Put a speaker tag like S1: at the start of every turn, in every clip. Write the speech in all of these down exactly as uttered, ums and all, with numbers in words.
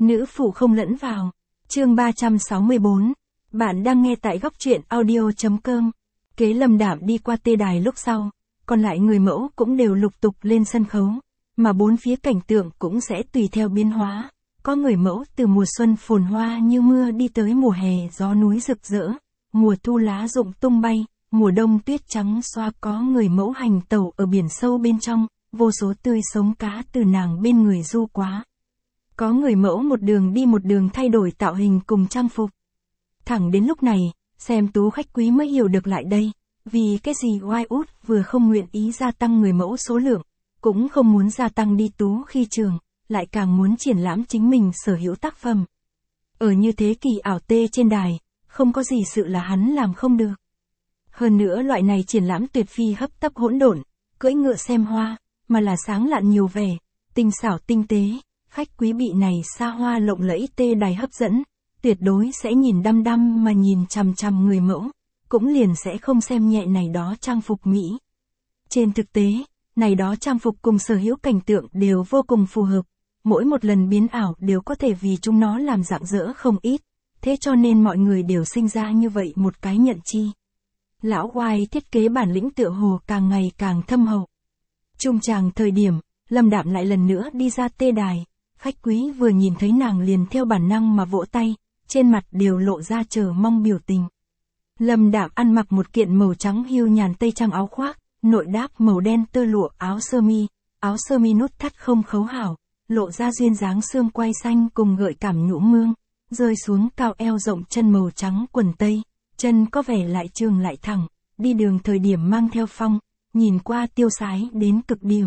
S1: Nữ phụ không lẫn vào. Chương ba trăm sáu mươi bốn. Bạn đang nghe tại góc truyện audio chấm com. Kế Lâm Đạm đi qua tê đài lúc sau, còn lại người mẫu cũng đều lục tục lên sân khấu, mà bốn phía cảnh tượng cũng sẽ tùy theo biến hóa. Có người mẫu từ mùa xuân phồn hoa như mưa đi tới mùa hè gió núi rực rỡ, mùa thu lá rụng tung bay, mùa đông tuyết trắng xoa. Có người mẫu hành tẩu ở biển sâu bên trong, vô số tươi sống cá từ nàng bên người du quá. Có người mẫu một đường đi một đường thay đổi tạo hình cùng trang phục. Thẳng đến lúc này, xem tú khách quý mới hiểu được lại đây, vì cái gì Wildwood vừa không nguyện ý gia tăng người mẫu số lượng, cũng không muốn gia tăng đi tú khi trường, lại càng muốn triển lãm chính mình sở hữu tác phẩm. Ở như thế kỳ ảo tê trên đài, không có gì sự là hắn làm không được. Hơn nữa loại này triển lãm tuyệt phi hấp tấp hỗn độn, cưỡi ngựa xem hoa, mà là sáng lạn nhiều vẻ, tinh xảo tinh tế. Khách quý bị này xa hoa lộng lẫy tê đài hấp dẫn, tuyệt đối sẽ nhìn đăm đăm mà nhìn chằm chằm người mẫu, cũng liền sẽ không xem nhẹ này đó trang phục mỹ. Trên thực tế, này đó trang phục cùng sở hữu cảnh tượng đều vô cùng phù hợp, mỗi một lần biến ảo đều có thể vì chúng nó làm rạng rỡ không ít, thế cho nên mọi người đều sinh ra như vậy một cái nhận chi. Lão White thiết kế bản lĩnh tựa hồ càng ngày càng thâm hậu. Trung tràng thời điểm, Lâm Đạm lại lần nữa đi ra tê đài. Khách quý vừa nhìn thấy nàng liền theo bản năng mà vỗ tay, trên mặt đều lộ ra chờ mong biểu tình. Lâm Đạm ăn mặc một kiện màu trắng hưu nhàn tây trang áo khoác, nội đáp màu đen tơ lụa áo sơ mi, áo sơ mi nút thắt không khấu hảo, lộ ra duyên dáng xương quai xanh cùng gợi cảm nhũ mương, rơi xuống cao eo rộng chân màu trắng quần tây, chân có vẻ lại trường lại thẳng, đi đường thời điểm mang theo phong, nhìn qua tiêu sái đến cực điểm.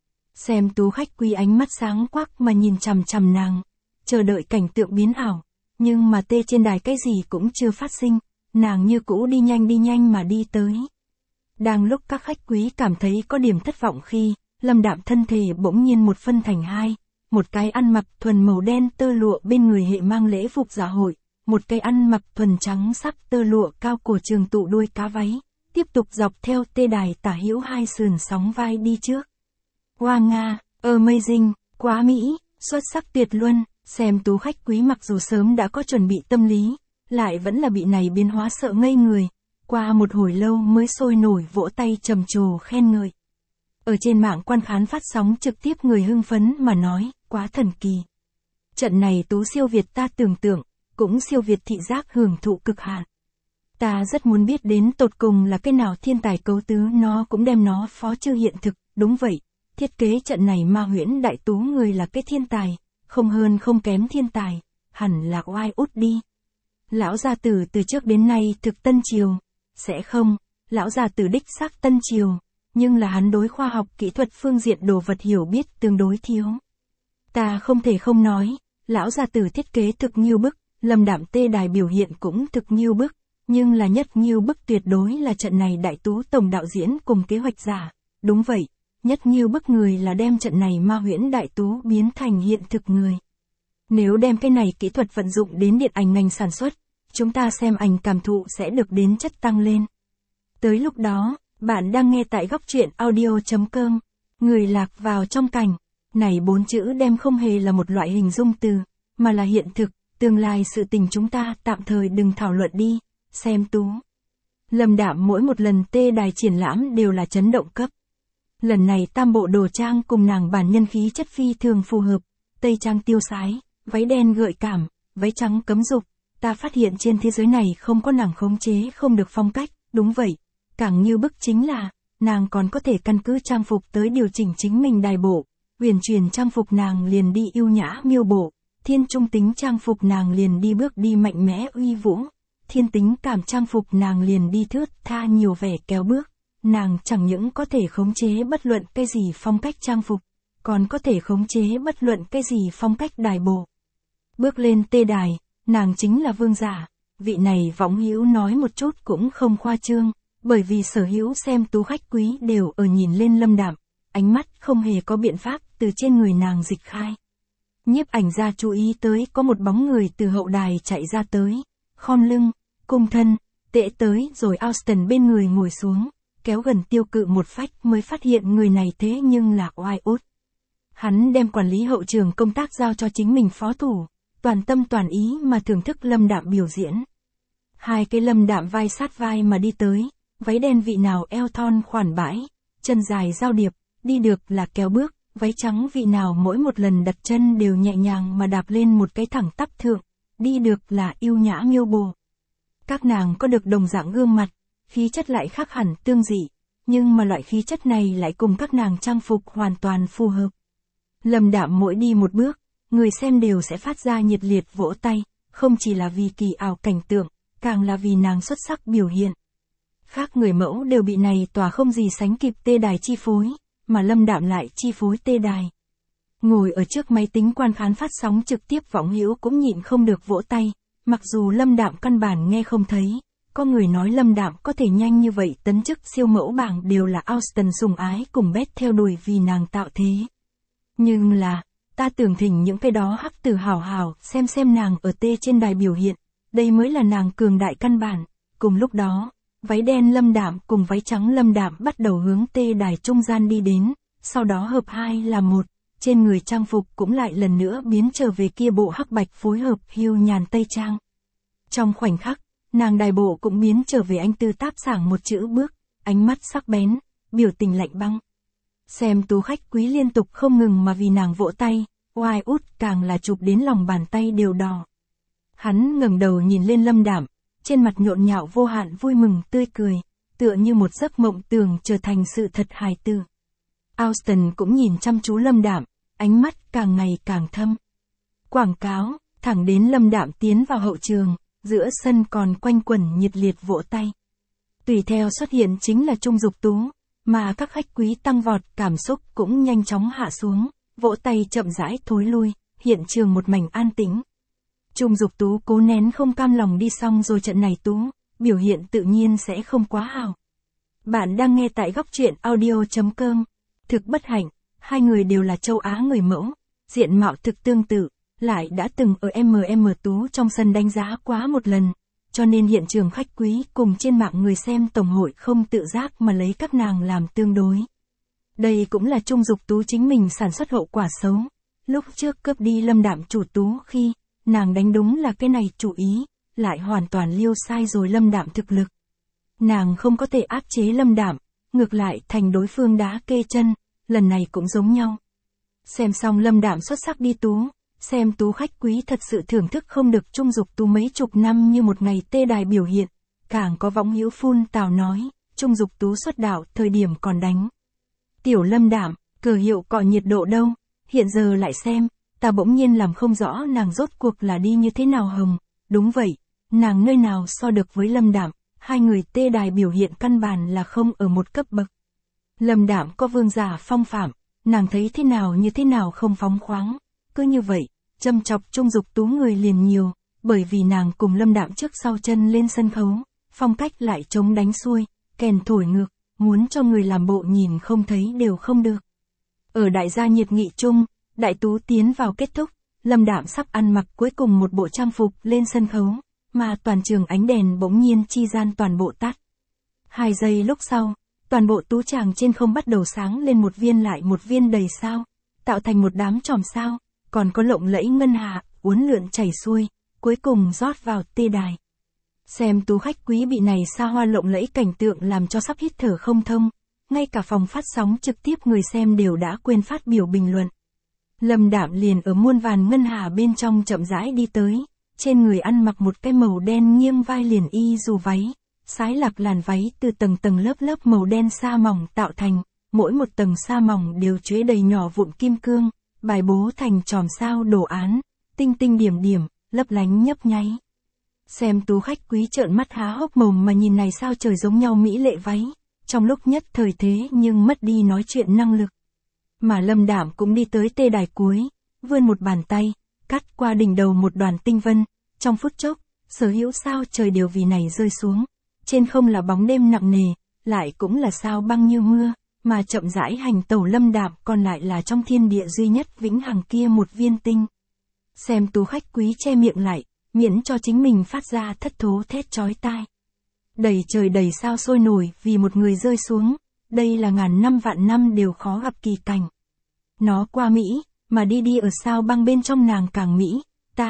S1: Xem tú khách quý ánh mắt sáng quắc mà nhìn chằm chằm nàng, chờ đợi cảnh tượng biến ảo, nhưng mà tê trên đài cái gì cũng chưa phát sinh, nàng như cũ đi nhanh đi nhanh mà đi tới. Đang lúc các khách quý cảm thấy có điểm thất vọng khi, Lâm Đạm thân thể bỗng nhiên một phân thành hai, một cái ăn mặc thuần màu đen tơ lụa bên người hệ mang lễ phục dạ hội, một cái ăn mặc thuần trắng sắc tơ lụa cao cổ trường tụ đuôi cá váy, tiếp tục dọc theo tê đài tả hữu hai sườn sóng vai đi trước. Wow Nga, amazing, quá mỹ, xuất sắc tuyệt luân, xem tú khách quý mặc dù sớm đã có chuẩn bị tâm lý, lại vẫn là bị này biến hóa sợ ngây người, qua một hồi lâu mới sôi nổi vỗ tay trầm trồ khen ngợi. Ở trên mạng quan khán phát sóng trực tiếp người hưng phấn mà nói, quá thần kỳ. Trận này tú siêu việt ta tưởng tượng, cũng siêu việt thị giác hưởng thụ cực hạn. Ta rất muốn biết đến tột cùng là cái nào thiên tài cấu tứ nó cũng đem nó phó chư hiện thực, đúng vậy. Thiết kế trận này ma huyễn đại tú người là cái thiên tài, không hơn không kém thiên tài, hẳn là Wildwood đi. Lão gia tử từ trước đến nay thực tân triều, sẽ không, lão gia tử đích xác tân triều, nhưng là hắn đối khoa học kỹ thuật phương diện đồ vật hiểu biết tương đối thiếu. Ta không thể không nói, lão gia tử thiết kế thực nghiêu bức, Lâm Đạm tê đài biểu hiện cũng thực nghiêu bức, nhưng là nhất nghiêu bức tuyệt đối là trận này đại tú tổng đạo diễn cùng kế hoạch giả, đúng vậy. Nhất nghiêu bức người là đem trận này ma huyễn đại tú biến thành hiện thực người. Nếu đem cái này kỹ thuật vận dụng đến điện ảnh ngành sản xuất, chúng ta xem ảnh cảm thụ sẽ được đến chất tăng lên. Tới lúc đó, bạn đang nghe tại góc truyện audio chấm com, người lạc vào trong cảnh. Này bốn chữ đem không hề là một loại hình dung từ, mà là hiện thực, tương lai sự tình chúng ta tạm thời đừng thảo luận đi, xem tú. Lâm Đạm mỗi một lần tê đài triển lãm đều là chấn động cấp. Lần này tam bộ đồ trang cùng nàng bản nhân khí chất phi thường phù hợp, tây trang tiêu sái, váy đen gợi cảm, váy trắng cấm dục, ta phát hiện trên thế giới này không có nàng khống chế không được phong cách, đúng vậy, càng như bức chính là, nàng còn có thể căn cứ trang phục tới điều chỉnh chính mình đài bộ, huyền truyền trang phục nàng liền đi yêu nhã miêu bộ, thiên trung tính trang phục nàng liền đi bước đi mạnh mẽ uy vũ, thiên tính cảm trang phục nàng liền đi thướt tha nhiều vẻ kéo bước. Nàng chẳng những có thể khống chế bất luận cái gì phong cách trang phục, còn có thể khống chế bất luận cái gì phong cách đài bộ. Bước lên tê đài, nàng chính là vương giả, vị này võng hữu nói một chút cũng không khoa trương, bởi vì sở hữu xem tú khách quý đều ở nhìn lên Lâm Đạm, ánh mắt không hề có biện pháp từ trên người nàng dịch khai. Nhiếp ảnh gia chú ý tới có một bóng người từ hậu đài chạy ra tới, khom lưng, cung thân, tễ tới rồi Austin bên người ngồi xuống. Kéo gần tiêu cự một phách mới phát hiện người này thế nhưng là Wildwood. Hắn đem quản lý hậu trường công tác giao cho chính mình phó thủ, toàn tâm toàn ý mà thưởng thức Lâm Đạm biểu diễn. Hai cái Lâm Đạm vai sát vai mà đi tới, váy đen vị nào eo thon khoản bãi, chân dài giao điệp, đi được là kéo bước, váy trắng vị nào mỗi một lần đặt chân đều nhẹ nhàng mà đạp lên một cái thẳng tắp thượng, đi được là yêu nhã miêu bồ. Các nàng có được đồng dạng gương mặt, khí chất lại khác hẳn tương dị, nhưng mà loại khí chất này lại cùng các nàng trang phục hoàn toàn phù hợp. Lâm Đạm mỗi đi một bước, người xem đều sẽ phát ra nhiệt liệt vỗ tay, không chỉ là vì kỳ ảo cảnh tượng, càng là vì nàng xuất sắc biểu hiện. Khác người mẫu đều bị này tỏa không gì sánh kịp tê đài chi phối, mà Lâm Đạm lại chi phối tê đài. Ngồi ở trước máy tính quan khán phát sóng trực tiếp võng hữu cũng nhịn không được vỗ tay, mặc dù Lâm Đạm căn bản nghe không thấy. Có người nói Lâm Đạm có thể nhanh như vậy tấn chức siêu mẫu bảng đều là Austin sùng ái cùng Beth theo đuổi vì nàng tạo thế. Nhưng là, ta tưởng thỉnh những cái đó hắc tử hào hào xem xem nàng ở tê trên đài biểu hiện, đây mới là nàng cường đại căn bản. Cùng lúc đó, váy đen Lâm Đạm cùng váy trắng Lâm Đạm bắt đầu hướng tê đài trung gian đi đến, sau đó hợp hai là một, trên người trang phục cũng lại lần nữa biến trở về kia bộ hắc bạch phối hợp hiu nhàn tây trang. Trong khoảnh khắc, nàng đài bộ cũng biến trở về anh tư táp sảng một chữ bước, ánh mắt sắc bén, biểu tình lạnh băng. Xem tú khách quý liên tục không ngừng mà vì nàng vỗ tay, oai út càng là chụp đến lòng bàn tay đều đỏ. Hắn ngẩng đầu nhìn lên Lâm Đạm, trên mặt nhộn nhạo vô hạn vui mừng tươi cười, tựa như một giấc mộng tưởng trở thành sự thật hài tử. Austin cũng nhìn chăm chú Lâm Đạm, ánh mắt càng ngày càng thâm. Quảng cáo, thẳng đến Lâm Đạm tiến vào hậu trường, giữa sân còn quanh quẩn nhiệt liệt vỗ tay. Tùy theo xuất hiện chính là Trung Dục Tú, mà các khách quý tăng vọt cảm xúc cũng nhanh chóng hạ xuống, vỗ tay chậm rãi thối lui, hiện trường một mảnh an tĩnh. Trung Dục Tú cố nén không cam lòng đi xong rồi trận này Tú, biểu hiện tự nhiên sẽ không quá hào. Bạn đang nghe tại góc truyện audio chấm com. Thực bất hạnh, hai người đều là châu Á người mẫu, diện mạo thực tương tự, lại đã từng ở em em Tú trong sân đánh giá quá một lần, cho nên hiện trường khách quý cùng trên mạng người xem tổng hội không tự giác mà lấy các nàng làm tương đối. Đây cũng là Trung Dục Tú chính mình sản xuất hậu quả xấu. Lúc trước cướp đi Lâm Đạm chủ Tú khi, nàng đánh đúng là cái này chủ ý, lại hoàn toàn liêu sai rồi Lâm Đạm thực lực. Nàng không có thể áp chế Lâm Đạm, ngược lại thành đối phương đá kê chân, lần này cũng giống nhau. Xem xong Lâm Đạm xuất sắc đi Tú, xem Tú khách quý thật sự thưởng thức không được Trung Dục Tú mấy chục năm như một ngày tê đài biểu hiện, càng có võng hữu phun tào nói, Trung Dục Tú xuất đạo thời điểm còn đánh. Tiểu Lâm Đạm, cờ hiệu cọ nhiệt độ đâu, hiện giờ lại xem, ta bỗng nhiên làm không rõ nàng rốt cuộc là đi như thế nào hồng, đúng vậy, nàng nơi nào so được với Lâm Đạm, hai người tê đài biểu hiện căn bản là không ở một cấp bậc. Lâm Đạm có vương giả phong phạm, nàng thấy thế nào như thế nào không phóng khoáng, cứ như vậy, châm chọc Trung Dục Tú người liền nhiều, bởi vì nàng cùng Lâm Đạm trước sau chân lên sân khấu, phong cách lại chống đánh xuôi, kèn thổi ngược, muốn cho người làm bộ nhìn không thấy đều không được. Ở đại gia nhiệt nghị chung, đại tú tiến vào kết thúc, Lâm Đạm sắp ăn mặc cuối cùng một bộ trang phục lên sân khấu, mà toàn trường ánh đèn bỗng nhiên chi gian toàn bộ tắt. Hai giây lúc sau, toàn bộ tú tràng trên không bắt đầu sáng lên một viên lại một viên đầy sao, tạo thành một đám chòm sao, còn có lộng lẫy ngân hà, uốn lượn chảy xuôi, cuối cùng rót vào tê đài. Xem tú khách quý bị này xa hoa lộng lẫy cảnh tượng làm cho sắp hít thở không thông, ngay cả phòng phát sóng trực tiếp người xem đều đã quên phát biểu bình luận. Lâm Đạm liền ở muôn vàn ngân hà bên trong chậm rãi đi tới, trên người ăn mặc một cái màu đen nghiêng vai liền y dù váy, sái lạc làn váy từ tầng tầng lớp lớp màu đen sa mỏng tạo thành, mỗi một tầng sa mỏng đều chứa đầy nhỏ vụn kim cương, bài bố thành chòm sao đồ án, tinh tinh điểm điểm, lấp lánh nhấp nháy. Xem tú khách quý trợn mắt há hốc mồm mà nhìn này sao trời giống nhau mỹ lệ váy, trong lúc nhất thời thế nhưng mất đi nói chuyện năng lực. Mà Lâm Đạm cũng đi tới tê đài cuối, vươn một bàn tay, cắt qua đỉnh đầu một đoàn tinh vân, trong phút chốc, sở hữu sao trời đều vì này rơi xuống, trên không là bóng đêm nặng nề, lại cũng là sao băng như mưa, mà chậm rãi hành tẩu Lâm Đạm còn lại là trong thiên địa duy nhất vĩnh hằng kia một viên tinh. Xem tú khách quý che miệng lại, miễn cho chính mình phát ra thất thố thét chói tai. Đầy trời đầy sao sôi nổi vì một người rơi xuống, đây là ngàn năm vạn năm đều khó gặp kỳ cảnh. Nó qua Mỹ, mà đi đi ở sao băng bên trong nàng càng Mỹ, ta,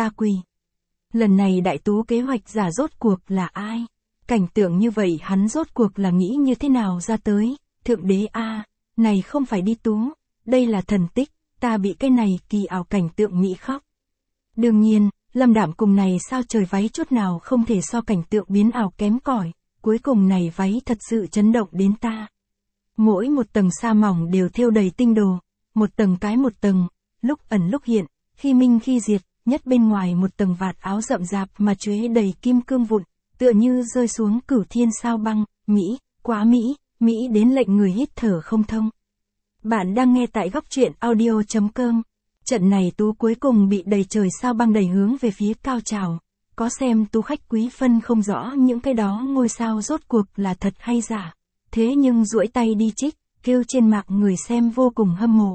S1: ta quỳ. Lần này đại tú kế hoạch giả rốt cuộc là ai? Cảnh tượng như vậy hắn rốt cuộc là nghĩ như thế nào ra tới? Thượng đế a, à, này không phải đi tú, đây là thần tích, ta bị cái này kỳ ảo cảnh tượng nghĩ khóc. Đương nhiên, Lâm Đạm cùng này sao trời váy chút nào không thể so cảnh tượng biến ảo kém cỏi, cuối cùng này váy thật sự chấn động đến ta. Mỗi một tầng sa mỏng đều thêu đầy tinh đồ, một tầng cái một tầng, lúc ẩn lúc hiện, khi minh khi diệt, nhất bên ngoài một tầng vạt áo rậm rạp mà chuế đầy kim cương vụn, tựa như rơi xuống cửu thiên sao băng, Mỹ, quá Mỹ, Mỹ đến lệnh người hít thở không thông. Bạn đang nghe tại góc truyện audio chấm com. Trận này tú cuối cùng bị đầy trời sao băng đẩy hướng về phía cao trào. Có xem tú khách quý phân không rõ những cái đó ngôi sao rốt cuộc là thật hay giả. Thế nhưng duỗi tay đi trích, kêu trên mạc người xem vô cùng hâm mộ.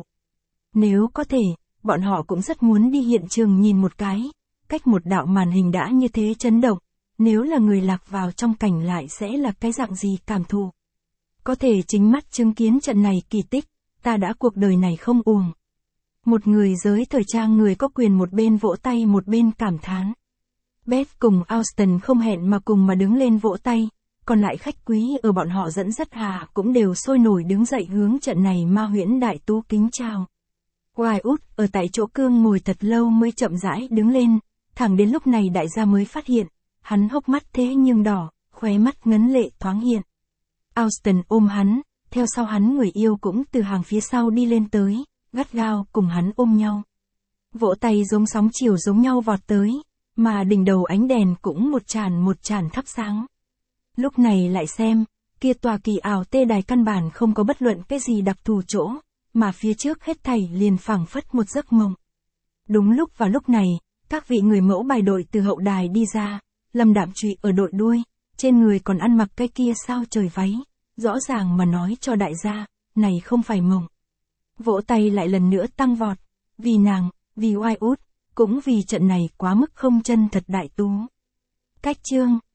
S1: Nếu có thể, bọn họ cũng rất muốn đi hiện trường nhìn một cái. Cách một đạo màn hình đã như thế chấn động. Nếu là người lạc vào trong cảnh lại sẽ là cái dạng gì cảm thụ. Có thể chính mắt chứng kiến trận này kỳ tích, ta đã cuộc đời này không uổng. Một người giới thời trang người có quyền một bên vỗ tay một bên cảm thán. Beth cùng Austin không hẹn mà cùng mà đứng lên vỗ tay, còn lại khách quý ở bọn họ dẫn dắt hạ cũng đều sôi nổi đứng dậy hướng trận này ma huyễn đại tú kính chào. Wyatt ở tại chỗ cương ngồi thật lâu mới chậm rãi đứng lên, thẳng đến lúc này đại gia mới phát hiện, hắn hốc mắt thế nhưng đỏ, khóe mắt ngấn lệ thoáng hiện. Austin ôm hắn, theo sau hắn người yêu cũng từ hàng phía sau đi lên tới, gắt gao cùng hắn ôm nhau. Vỗ tay giống sóng chiều giống nhau vọt tới, mà đỉnh đầu ánh đèn cũng một tràn một tràn thắp sáng. Lúc này lại xem, kia tòa kỳ ảo tê đài căn bản không có bất luận cái gì đặc thù chỗ, mà phía trước hết thảy liền phảng phất một giấc mộng. Đúng lúc vào lúc này, các vị người mẫu bài đội từ hậu đài đi ra, Lâm Đạm trụy ở đội đuôi, trên người còn ăn mặc cái kia sao trời váy, rõ ràng mà nói cho đại gia, này không phải mộng. Vỗ tay lại lần nữa tăng vọt, vì nàng, vì Wyatt, cũng vì trận này quá mức không chân thật đại tú. Cách chương